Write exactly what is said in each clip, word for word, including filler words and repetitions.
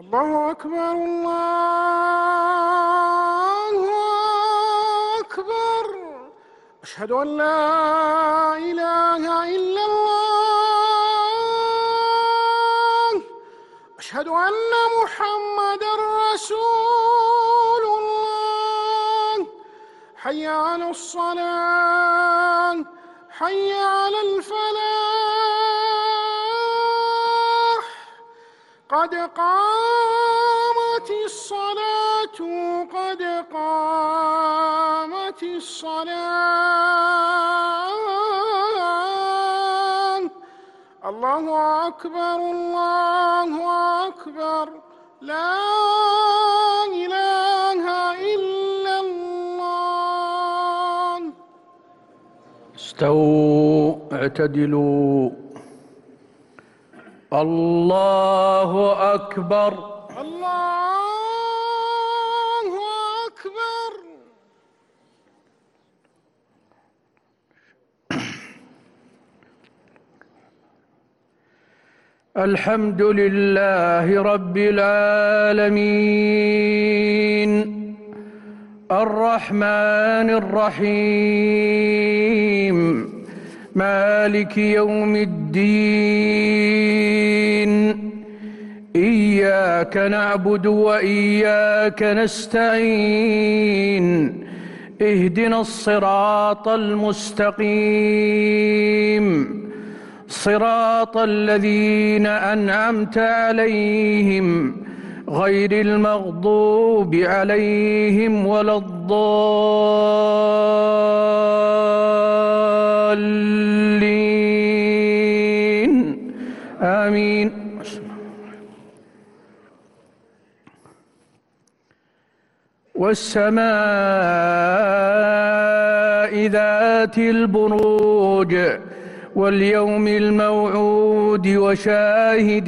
الله أكبر الله أكبر. أشهد أن لا إله إلا الله. أشهد أن محمدًا رسول الله. حي على الصلاة، حي على الفلاح، قد قامت الصلاة، قد قامت الصلاة. الله أكبر الله أكبر. لا إله إلا الله. استووا اعتدلوا. الله أكبر الله أكبر. الحمد لله رب العالمين، الرحمن الرحيم، مالك يوم الدين. إياك نعبد وإياك نستعين. اهدنا الصراط المستقيم، صراط الذين أنعمت عليهم غير المغضوب عليهم ولا الضالين. آمين. والسماء ذات البروج واليوم الموعود وشاهد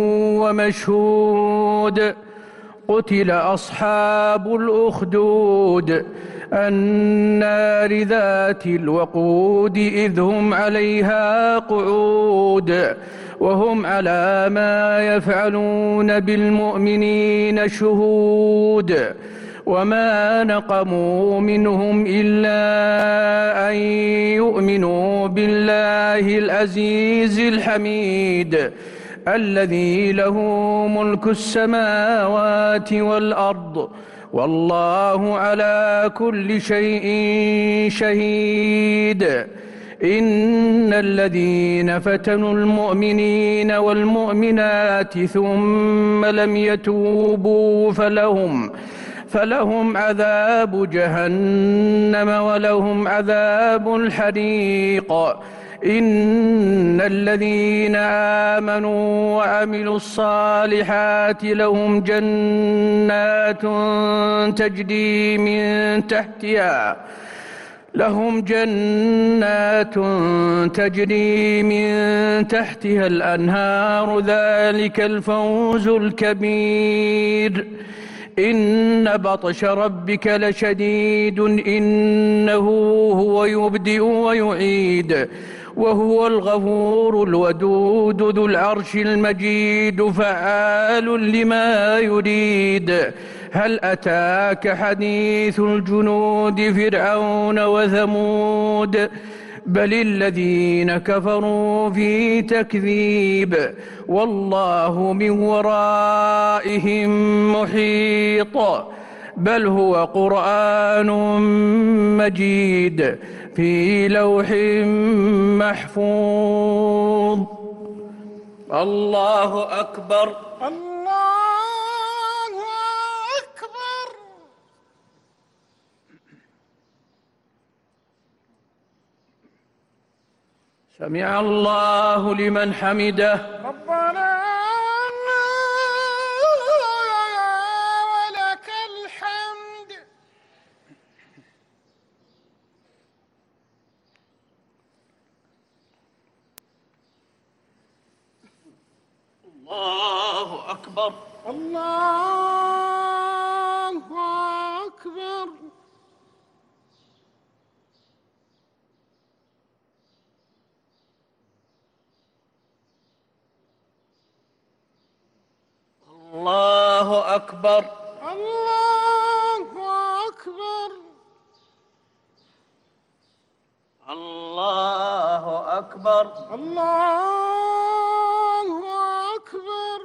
ومشهود. قتل أصحاب الأخدود النار ذات الوقود إذ هم عليها قعود وهم على ما يفعلون بالمؤمنين شهود. وما نقموا منهم إلا أن يؤمنوا بالله العزيز الحميد الذي له ملك السماوات والأرض والله على كل شيء شهيد. إن الذين فتنوا المؤمنين والمؤمنات ثم لم يتوبوا فلهم فلهم عذاب جهنم ولهم عذاب الحريق. إن الذين آمنوا وعملوا الصالحات لهم جنات تجري من تحتها لهم جنات تجري من تحتها الأنهار ذلك الفوز الكبير. إن بطش ربك لشديد إنه هو يبدئ ويعيد وهو الغفور الودود ذو العرش المجيد فعال لما يريد. هل أتاك حديث الجنود فرعون وثمود بل الذين كفروا في تكذيب والله من ورائهم محيط. بل هو قرآن مجيد في لوح محفوظ. الله أكبر الله أكبر. سمع الله لمن حمده. ربنا ولك الحمد. الله أكبر الله أكبر. الله أكبر الله أكبر الله أكبر الله أكبر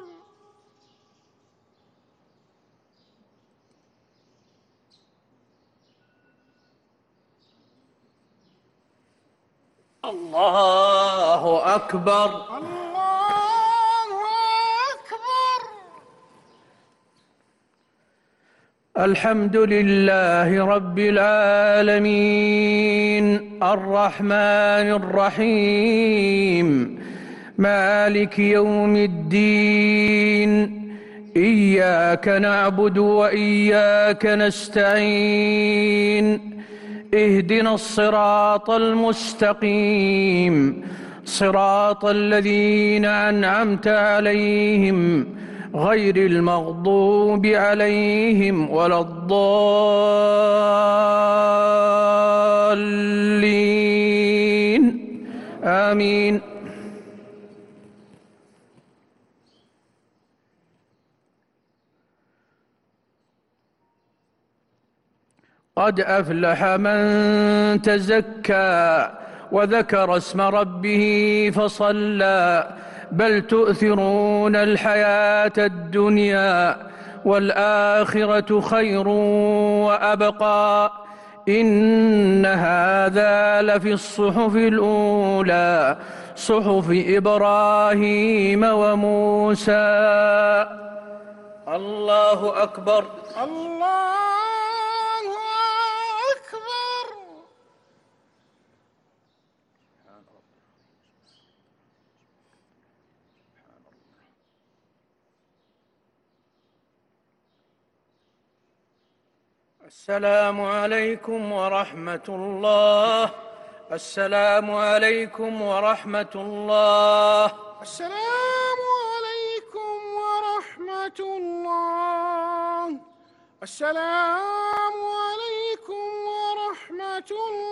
الله أكبر الله أكبر الحمد لله رب العالمين الرحمن الرحيم مالك يوم الدين إياك نعبد وإياك نستعين اهدنا الصراط المستقيم صراط الذين أنعمت عليهم غير المغضوب عليهم ولا الضالين آمين. قد أفلح من تزكى وذكر اسم ربه فصلى بل تؤثرون الحياة الدنيا والآخرة خير وأبقى إن هذا لفي الصحف الأولى صحف إبراهيم وموسى. الله أكبر الله أكبر السلام عليكم ورحمة الله. السلام عليكم ورحمة الله. السلام عليكم ورحمة الله. السلام عليكم ورحمة الله.